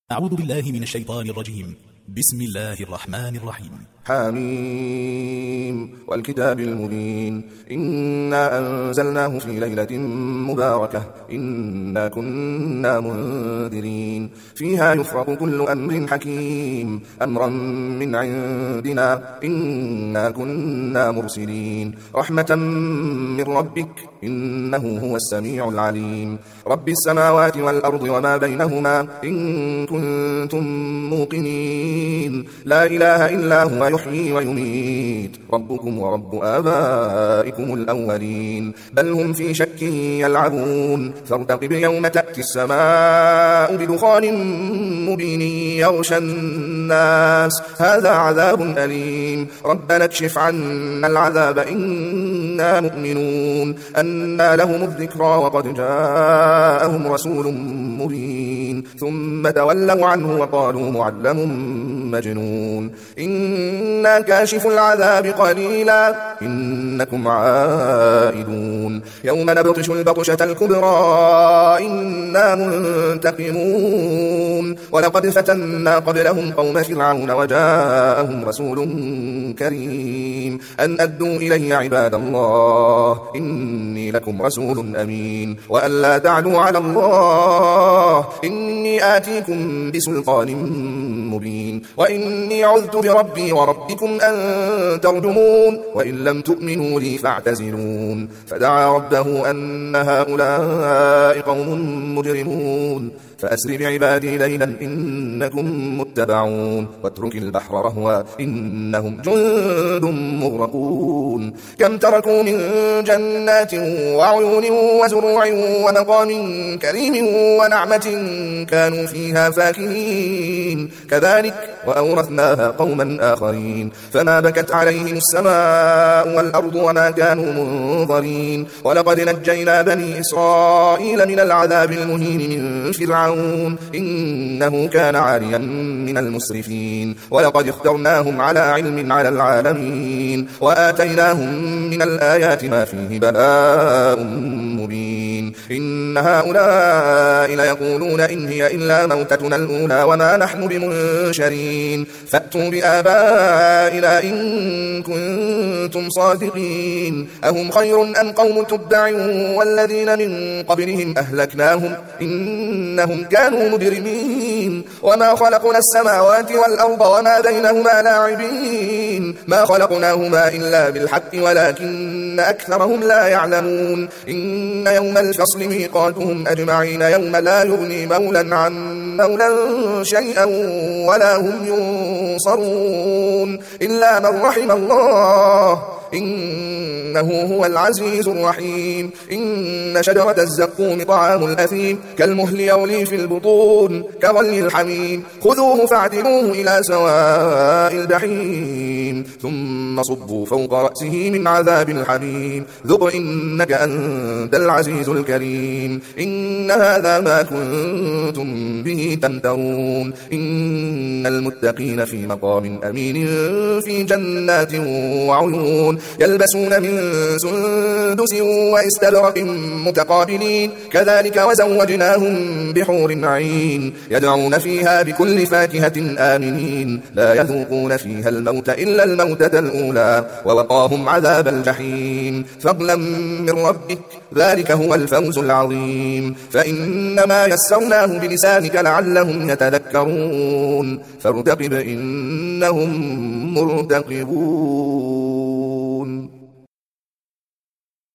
أعوذ بالله من الشيطان الرجيم. بسم الله الرحمن الرحيم. حميم والكتاب المبين إنا أنزلناه في ليلة مباركة إنا كنا منذرين فيها يفرق كل أمر حكيم أمرا من عندنا إنا كنا مرسلين رحمة من ربك إنه هو السميع العليم رب السماوات والأرض وما بينهما إن كنتم موقنين لا إله إلا هو يحيي ويميت ربكم ورب آبائكم الأولين بل هم في شك يلعبون فارتقب يوم تأتي السماء بدخان مبين يغشى الناس هذا عذاب أليم ربنا اكشف عنا العذاب إنا مؤمنون أنى لهم الذكرى وقد جاءهم رسول مبين ثم تولوا عنه وقالوا معلم مجنون إنا كاشف العذاب قليلا إنكم عائدون يوم نبطش البطشة الكبرى إنا منتقمون ولقد فتنا قبلهم قوم فرعون وجاءهم رسول كريم أن أدوا إلي عباد الله إني لكم رسول أمين وأن لا تعلوا على الله إني آتيكم بسلطان مبين وإني عذت بربي وربكم أن ترجمون وإن لم تؤمنوا لي فاعتزلون فدعا ربه أن هؤلاء قوم مجرمون فأسر بعبادي ليلا إنكم متبعون واترك البحر رهوا إنهم جند مغرقون كم تركوا من جنات وعيون وزروع ومقام كريم ونعمة كانوا فيها فاكهين كذلك وأورثناها قوما آخرين فما بكت عليهم السماء والأرض وما كانوا منظرين ولقد نجينا بني إسرائيل من العذاب المهين من فرعون إنه كان عاليا من المسرفين ولقد اخترناهم على علم على العالمين وآتيناهم من الآيات ما فيه بلاء مبين إن هؤلاء ليقولون إن هي إلا موتتنا الأولى وما نحن بمنشرين فأتوا بآبائنا إن كنتم صادقين أهم خير أم قوم تبع والذين من قبلهم أهلكناهم إنهم كانوا مجرمين وما خلقنا السماوات والأرض وما بينهما لاعبين ما خلقناهما إلا بالحق ولكن أكثرهم لا يعلمون إن يوم الفصل ميقاتهم أجمعين يوم لا يغني مولا عن مولا شيئا ولا هم ينصرون إلا من رحم الله إنه هو العزيز الرحيم إن شجرة الزقوم طعام الأثيم كالمهل يغلي في البطون كغلي الحميم خذوه فاعتلوه إلى سواء الجحيم ثم صبوا فوق رأسه من عذاب الحميم ذق إنك أنت العزيز الكريم إن هذا ما كنتم به تمترون إن المتقين في مقام أمين في جنات وعيون يلبسون من سندس واستبرق متقابلين كذلك وزوجناهم بحور عين يدعون فيها بكل فاكهة آمنين لا يذوقون فيها الموت إلا الموتة الأولى ووقاهم عذاب الجحيم فضلا من ربك ذلك هو الفوز العظيم فإنما يسرناه بلسانك لعلهم يتذكرون فارتقب إنهم مرتقبون.